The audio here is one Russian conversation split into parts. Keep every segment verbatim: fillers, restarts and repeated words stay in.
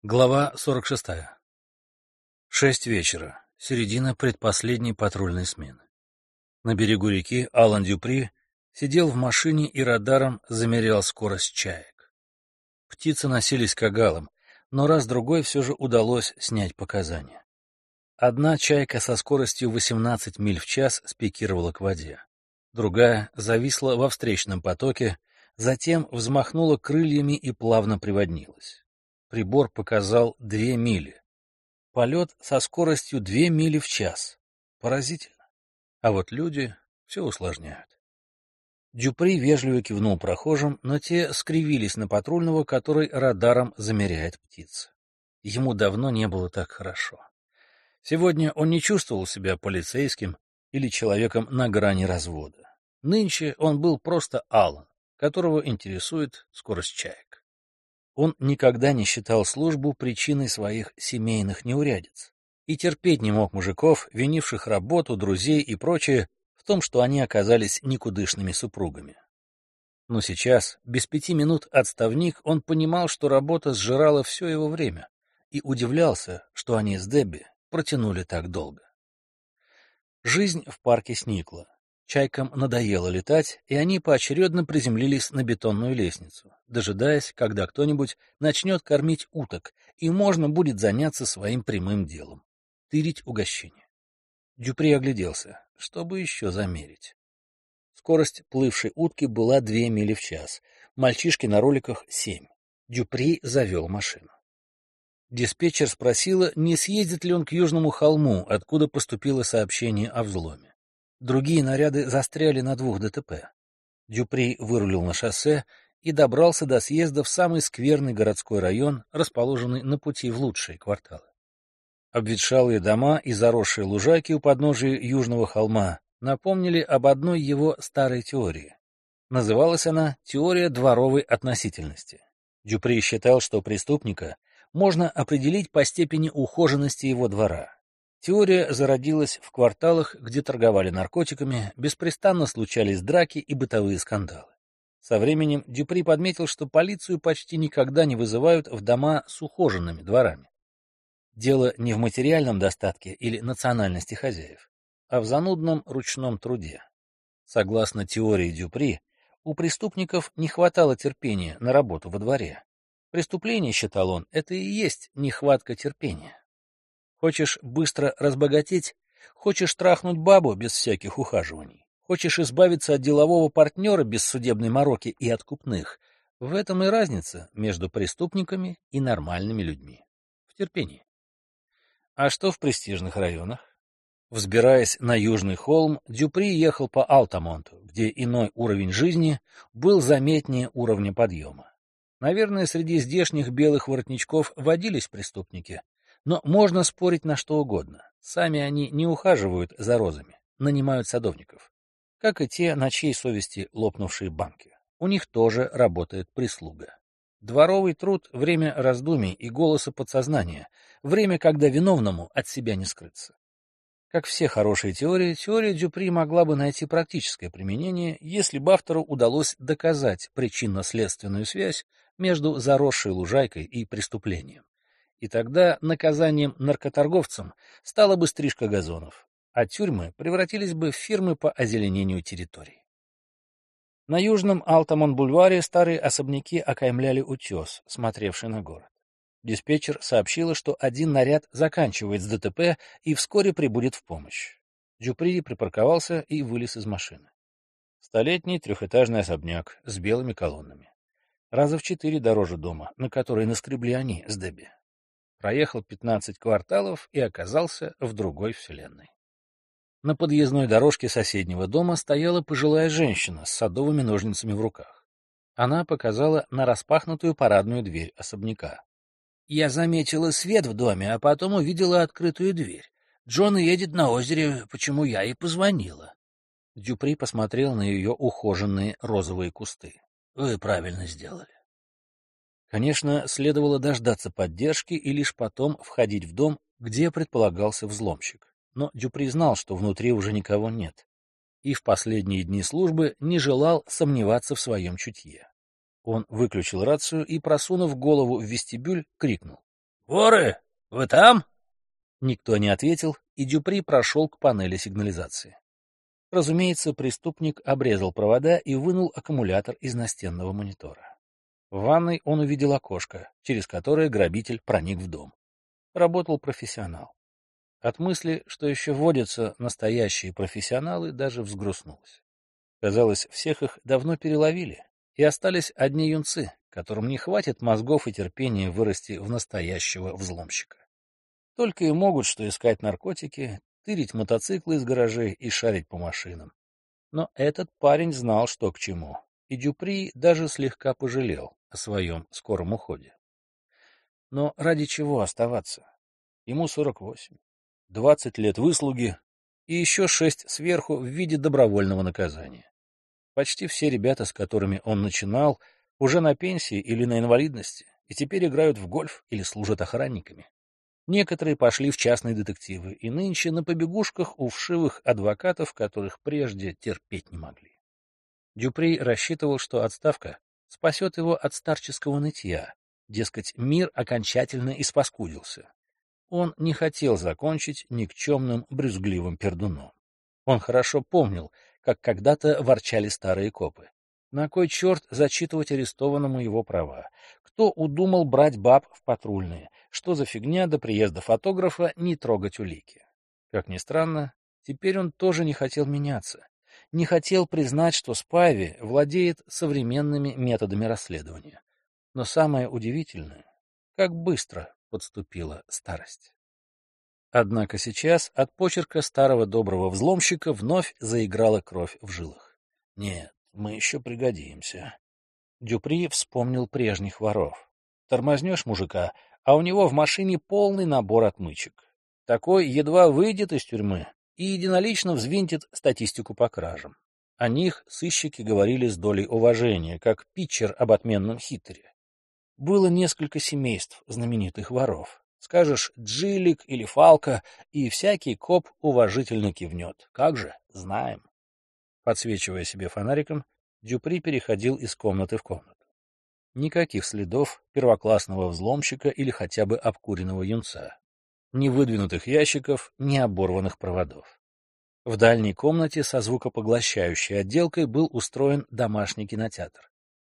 Глава сорок шестая. Шесть вечера. Середина предпоследней патрульной смены. На берегу реки Алан Дюпри сидел в машине и радаром замерял скорость чаек. Птицы носились кагалом, но раз-другой все же удалось снять показания. Одна чайка со скоростью восемнадцать миль в час спикировала к воде. Другая зависла во встречном потоке, затем взмахнула крыльями и плавно приводнилась. Прибор показал две мили. Полет со скоростью две мили в час. Поразительно. А вот люди все усложняют. Дюпри вежливо кивнул прохожим, но те скривились на патрульного, который радаром замеряет птиц. Ему давно не было так хорошо. Сегодня он не чувствовал себя полицейским или человеком на грани развода. Нынче он был просто Алан, которого интересует скорость чаек. Он никогда не считал службу причиной своих семейных неурядиц и терпеть не мог мужиков, винивших работу, друзей и прочее в том, что они оказались никудышными супругами. Но сейчас, без пяти минут отставник, он понимал, что работа сжирала все его время, и удивлялся, что они с Дебби протянули так долго. Жизнь в парке сникла. Чайкам надоело летать, и они поочередно приземлились на бетонную лестницу, дожидаясь, когда кто-нибудь начнет кормить уток, и можно будет заняться своим прямым делом — тырить угощение. Дюпри огляделся, чтобы еще замерить. Скорость плывшей утки была две мили в час, мальчишки на роликах — семь. Дюпри завел машину. Диспетчер спросила, не съездит ли он к Южному холму, откуда поступило сообщение о взломе. Другие наряды застряли на двух ДТП. Дюпри вырулил на шоссе и добрался до съезда в самый скверный городской район, расположенный на пути в лучшие кварталы. Обветшалые дома и заросшие лужайки у подножия Южного холма напомнили об одной его старой теории. Называлась она «Теория дворовой относительности». Дюпри считал, что преступника можно определить по степени ухоженности его двора. Теория зародилась в кварталах, где торговали наркотиками, беспрестанно случались драки и бытовые скандалы. Со временем Дюпри подметил, что полицию почти никогда не вызывают в дома с ухоженными дворами. Дело не в материальном достатке или национальности хозяев, а в занудном ручном труде. Согласно теории Дюпри, у преступников не хватало терпения на работу во дворе. Преступление, считал он, это и есть нехватка терпения. Хочешь быстро разбогатеть? Хочешь трахнуть бабу без всяких ухаживаний? Хочешь избавиться от делового партнера без судебной мороки и откупных? В этом и разница между преступниками и нормальными людьми. В терпении. А что в престижных районах? Взбираясь на Южный холм, Дюпри ехал по Алтамонту, где иной уровень жизни был заметнее уровня подъема. Наверное, среди здешних белых воротничков водились преступники, но можно спорить на что угодно. Сами они не ухаживают за розами, нанимают садовников. Как и те, на чьей совести лопнувшие банки. У них тоже работает прислуга. Дворовый труд — время раздумий и голоса подсознания, время, когда виновному от себя не скрыться. Как все хорошие теории, теория Дюпри могла бы найти практическое применение, если бы автору удалось доказать причинно-следственную связь между заросшей лужайкой и преступлением. И тогда наказанием наркоторговцам стала бы стрижка газонов, а тюрьмы превратились бы в фирмы по озеленению территорий. На южном Алтамон-бульваре старые особняки окаймляли утес, смотревший на город. Диспетчер сообщила, что один наряд заканчивает с ДТП и вскоре прибудет в помощь. Дюпри припарковался и вылез из машины. Столетний трехэтажный особняк с белыми колоннами. Раза в четыре дороже дома, на который наскребли они с Дебби. Проехал пятнадцать кварталов и оказался в другой вселенной. На подъездной дорожке соседнего дома стояла пожилая женщина с садовыми ножницами в руках. Она показала на распахнутую парадную дверь особняка. «Я заметила свет в доме, а потом увидела открытую дверь. Джон едет на озере, почему я и позвонила». Дюпри посмотрел на ее ухоженные розовые кусты. «Вы правильно сделали». Конечно, следовало дождаться поддержки и лишь потом входить в дом, где предполагался взломщик. Но Дюпри знал, что внутри уже никого нет. И в последние дни службы не желал сомневаться в своем чутье. Он выключил рацию и, просунув голову в вестибюль, крикнул. «Воры, вы там?» Никто не ответил, и Дюпри прошел к панели сигнализации. Разумеется, преступник обрезал провода и вынул аккумулятор из настенного монитора. В ванной он увидел окошко, через которое грабитель проник в дом. Работал профессионал. От мысли, что еще водятся настоящие профессионалы, даже взгрустнулось. Казалось, всех их давно переловили, и остались одни юнцы, которым не хватит мозгов и терпения вырасти в настоящего взломщика. Только и могут что искать наркотики, тырить мотоциклы из гаражей и шарить по машинам. Но этот парень знал, что к чему, и Дюпри даже слегка пожалел о своем скором уходе. Но ради чего оставаться? Ему сорок восемь, двадцать лет выслуги и еще шесть сверху в виде добровольного наказания. Почти все ребята, с которыми он начинал, уже на пенсии или на инвалидности, и теперь играют в гольф или служат охранниками. Некоторые пошли в частные детективы и нынче на побегушках у вшивых адвокатов, которых прежде терпеть не могли. Дюпри рассчитывал, что отставка спасет его от старческого нытья, дескать, мир окончательно испаскудился. Он не хотел закончить никчемным брюзгливым пердуном. Он хорошо помнил, как когда-то ворчали старые копы. На кой черт зачитывать арестованному его права? Кто удумал брать баб в патрульные? Что за фигня до приезда фотографа не трогать улики? Как ни странно, теперь он тоже не хотел меняться. Не хотел признать, что Спайви владеет современными методами расследования. Но самое удивительное, как быстро подступила старость. Однако сейчас от почерка старого доброго взломщика вновь заиграла кровь в жилах. Нет, мы еще пригодимся. Дюпри вспомнил прежних воров. Тормознешь мужика, а у него в машине полный набор отмычек. Такой едва выйдет из тюрьмы и единолично взвинтит статистику по кражам. О них сыщики говорили с долей уважения, как питчер об отменном хитере. Было несколько семейств знаменитых воров. Скажешь «Джилик» или «Фалка», и всякий коп уважительно кивнет. Как же, знаем. Подсвечивая себе фонариком, Дюпри переходил из комнаты в комнату. Никаких следов первоклассного взломщика или хотя бы обкуренного юнца. Ни выдвинутых ящиков, ни оборванных проводов. В дальней комнате со звукопоглощающей отделкой был устроен домашний кинотеатр.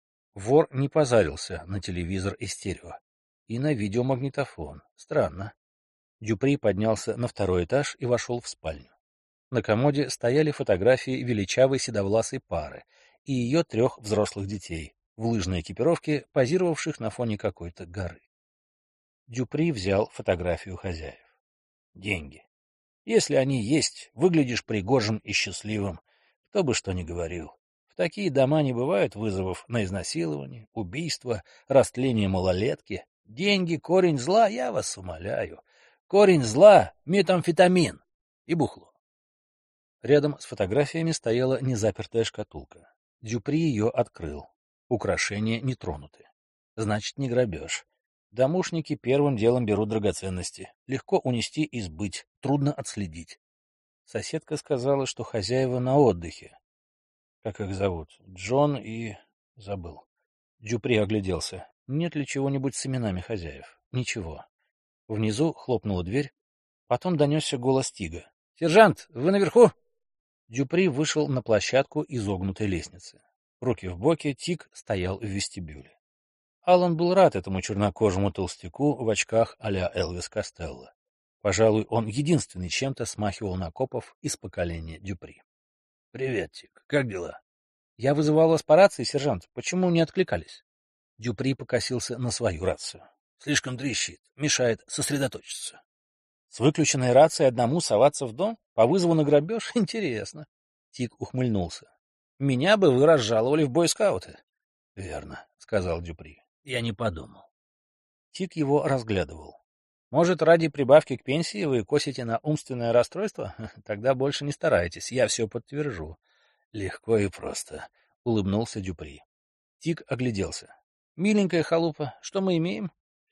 Вор не позарился на телевизор и стерео. И на видеомагнитофон. Странно. Дюпри поднялся на второй этаж и вошел в спальню. На комоде стояли фотографии величавой седовласой пары и ее трех взрослых детей в лыжной экипировке, позировавших на фоне какой-то горы. Дюпри взял фотографию хозяев. Деньги. Если они есть, выглядишь пригожим и счастливым, кто бы что ни говорил. В такие дома не бывает вызовов на изнасилование, убийство, растление малолетки. Деньги — корень зла, я вас умоляю. Корень зла — метамфетамин и бухло. Рядом с фотографиями стояла незапертая шкатулка. Дюпри ее открыл. Украшения не тронуты. Значит, не грабеж. Домушники первым делом берут драгоценности. Легко унести и сбыть, трудно отследить. Соседка сказала, что хозяева на отдыхе. Как их зовут? Джон и... Забыл. Дюпри огляделся. Нет ли чего-нибудь с именами хозяев? Ничего. Внизу хлопнула дверь. Потом донесся голос Тига. — Сержант, вы наверху? Дюпри вышел на площадку изогнутой лестницы. Руки в боки, Тиг стоял в вестибюле. Аллан был рад этому чернокожему толстяку в очках а-ля Элвис Костелло. Пожалуй, он единственный чем-то смахивал на копов из поколения Дюпри. — Привет, Тиг. Как дела? — Я вызывал вас по рации, сержант. Почему не откликались? Дюпри покосился на свою рацию. — Слишком трещит. Мешает сосредоточиться. — С выключенной рацией одному соваться в дом? По вызову на грабеж? Интересно. Тиг ухмыльнулся. — Меня бы вы разжаловали в бойскауты. — Верно, — сказал Дюпри. — Я не подумал. Тиг его разглядывал. — Может, ради прибавки к пенсии вы косите на умственное расстройство? Тогда больше не старайтесь, я все подтвержу. — Легко и просто, — улыбнулся Дюпри. Тиг огляделся. — Миленькая халупа, что мы имеем?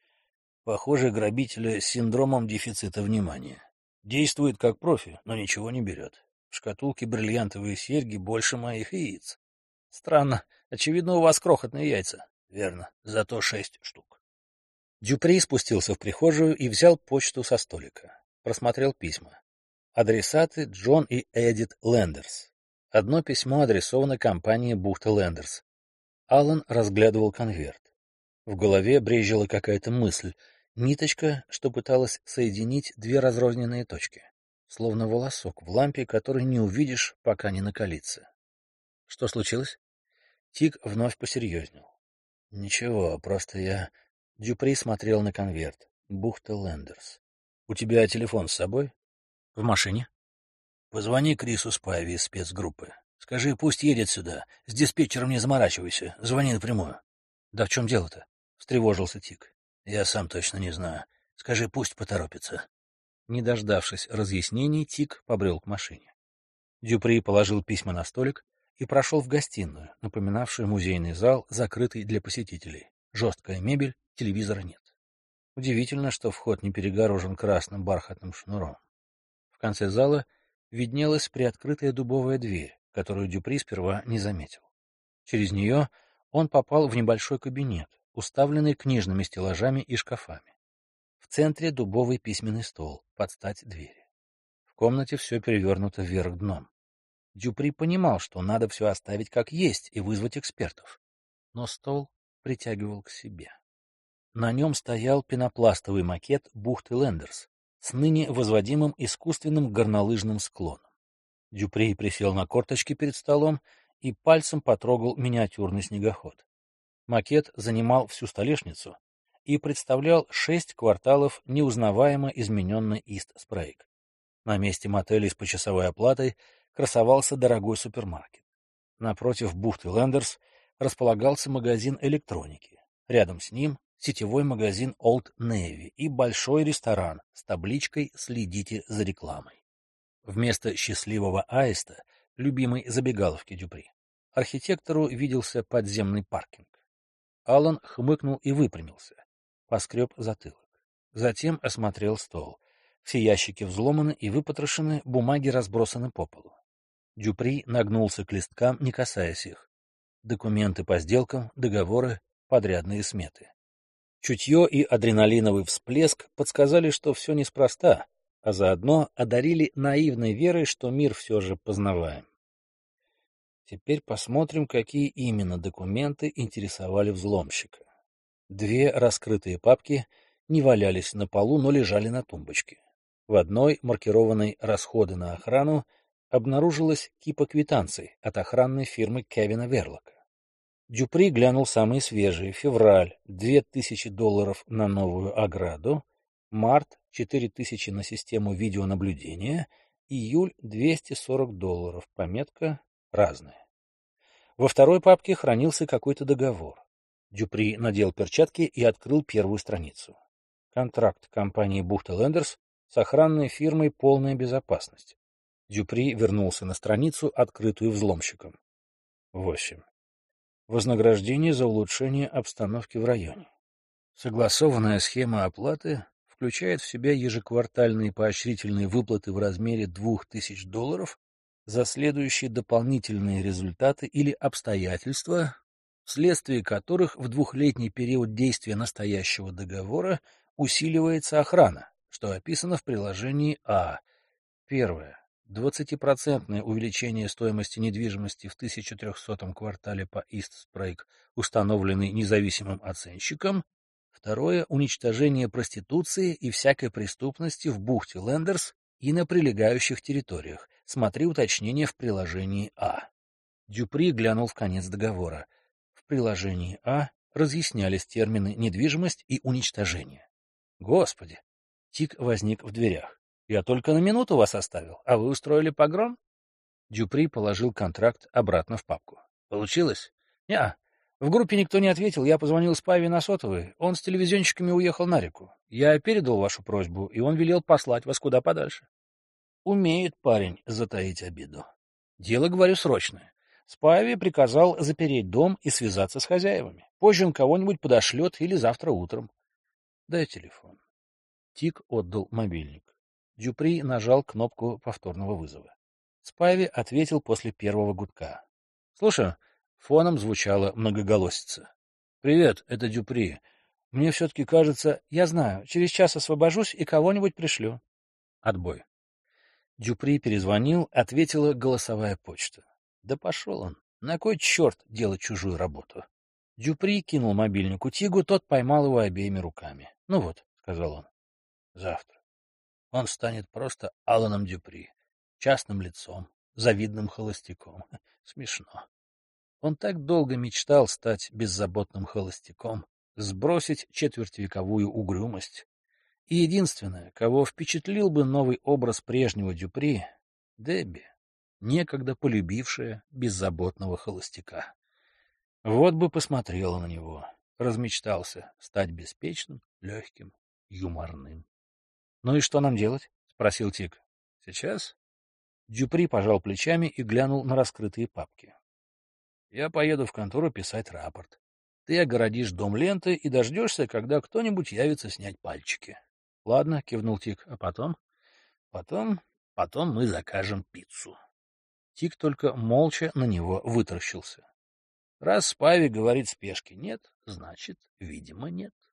— Похоже, грабитель с синдромом дефицита внимания. Действует как профи, но ничего не берет. В шкатулке бриллиантовые серьги больше моих яиц. — Странно. Очевидно, у вас крохотные яйца. — Верно. Зато шесть штук. Дюпри спустился в прихожую и взял почту со столика. Просмотрел письма. Адресаты Джон и Эдит Лендерс. Одно письмо адресовано компании Бухта Лендерс. Аллан разглядывал конверт. В голове брезжила какая-то мысль, ниточка, что пыталась соединить две разрозненные точки, словно волосок в лампе, который не увидишь, пока не накалится. Что случилось? Тик вновь посерьезнел. Ничего, просто я... Дюпри смотрел на конверт. Бухта Лендерс. У тебя телефон с собой? В машине. Позвони Крису Спайви из спецгруппы. Скажи, пусть едет сюда. С диспетчером не заморачивайся. Звони напрямую. Да в чем дело-то? Встревожился Тик. Я сам точно не знаю. Скажи, пусть поторопится. Не дождавшись разъяснений, Тик побрел к машине. Дюпри положил письма на столик и прошел в гостиную, напоминавшую музейный зал, закрытый для посетителей. Жесткая мебель, телевизора нет. Удивительно, что вход не перегорожен красным бархатным шнуром. В конце зала виднелась приоткрытая дубовая дверь, которую Дюпри сперва не заметил. Через нее он попал в небольшой кабинет, уставленный книжными стеллажами и шкафами. В центре дубовый письменный стол, под стать двери. В комнате все перевернуто вверх дном. Дюпри понимал, что надо все оставить как есть и вызвать экспертов. Но стол притягивал к себе. На нем стоял пенопластовый макет бухты Лендерс с ныне возводимым искусственным горнолыжным склоном. Дюпри присел на корточки перед столом и пальцем потрогал миниатюрный снегоход. Макет занимал всю столешницу и представлял шесть кварталов неузнаваемо измененной Ист-Спрейг. На месте мотеля с почасовой оплатой красовался дорогой супермаркет. Напротив бухты Лендерс располагался магазин электроники. Рядом с ним сетевой магазин Old Navy и большой ресторан с табличкой «Следите за рекламой». Вместо счастливого аиста, любимой забегаловки Дюпри, архитектору виделся подземный паркинг. Аллан хмыкнул и выпрямился, поскреб затылок. Затем осмотрел стол. Все ящики взломаны и выпотрошены, бумаги разбросаны по полу. Дюпри нагнулся к листкам, не касаясь их. Документы по сделкам, договоры, подрядные сметы. Чутье и адреналиновый всплеск подсказали, что все неспроста, а заодно одарили наивной верой, что мир все же познаваем. Теперь посмотрим, какие именно документы интересовали взломщика. Две раскрытые папки не валялись на полу, но лежали на тумбочке. В одной, маркированной «Расходы на охрану», обнаружилась кипа квитанций от охранной фирмы Кевина Верлока. Дюпри глянул самые свежие. Февраль — две тысячи долларов на новую ограду, март — четыре тысячи на систему видеонаблюдения, июль — двести сорок долларов, пометка «Разные». Во второй папке хранился какой-то договор. Дюпри надел перчатки и открыл первую страницу. Контракт компании Бухта Лендерс с охранной фирмой «Полная безопасность». Дюпри вернулся на страницу, открытую взломщиком. восемь. Вознаграждение за улучшение обстановки в районе. Согласованная схема оплаты включает в себя ежеквартальные поощрительные выплаты в размере двух тысяч долларов за следующие дополнительные результаты или обстоятельства, вследствие которых в двухлетний период действия настоящего договора усиливается охрана, что описано в приложении А. Первое. двадцатипроцентное увеличение стоимости недвижимости в тысяча трехсотом квартале по Ист-Спрейг, установленный независимым оценщиком. Второе. Уничтожение проституции и всякой преступности в бухте Лендерс и на прилегающих территориях. Смотри уточнение в приложении А. Дюпри глянул в конец договора. В приложении А разъяснялись термины «недвижимость» и «уничтожение». Господи! Тик возник в дверях. Я только на минуту вас оставил, а вы устроили погром? Дюпри положил контракт обратно в папку. Получилось? Неа. В группе никто не ответил, я позвонил Спайви на сотовый, он с телевизионщиками уехал на реку. Я передал вашу просьбу, и он велел послать вас куда подальше. Умеет парень затаить обиду. Дело, говорю, срочное. Спайви приказал запереть дом и связаться с хозяевами. Позже он кого-нибудь подошлет или завтра утром. Дай телефон. Тик отдал мобильник. Дюпри нажал кнопку повторного вызова. Спайви ответил после первого гудка. — Слушаю. Фоном звучала многоголосица. — Привет, это Дюпри. Мне все-таки кажется, я знаю, через час освобожусь и кого-нибудь пришлю. Отбой. Дюпри перезвонил, ответила голосовая почта. Да пошел он. На кой черт делать чужую работу? Дюпри кинул мобильнику Тигу, тот поймал его обеими руками. — Ну вот, — сказал он, — завтра. Он станет просто Аланом Дюпри, частным лицом, завидным холостяком. Смешно. Он так долго мечтал стать беззаботным холостяком, сбросить четвертьвековую угрюмость. И единственное, кого впечатлил бы новый образ прежнего Дюпри — Дебби, некогда полюбившая беззаботного холостяка. Вот бы посмотрела на него, размечтался стать беспечным, легким, юморным. — Ну и что нам делать? — спросил Тиг. — Сейчас? Дюпри пожал плечами и глянул на раскрытые папки. — Я поеду в контору писать рапорт. Ты огородишь дом лентой и дождешься, когда кто-нибудь явится снять пальчики. — Ладно, — кивнул Тиг, — а потом? — Потом... потом мы закажем пиццу. Тиг только молча на него вытаращился. Раз Спави говорит спешки нет, значит, видимо, нет.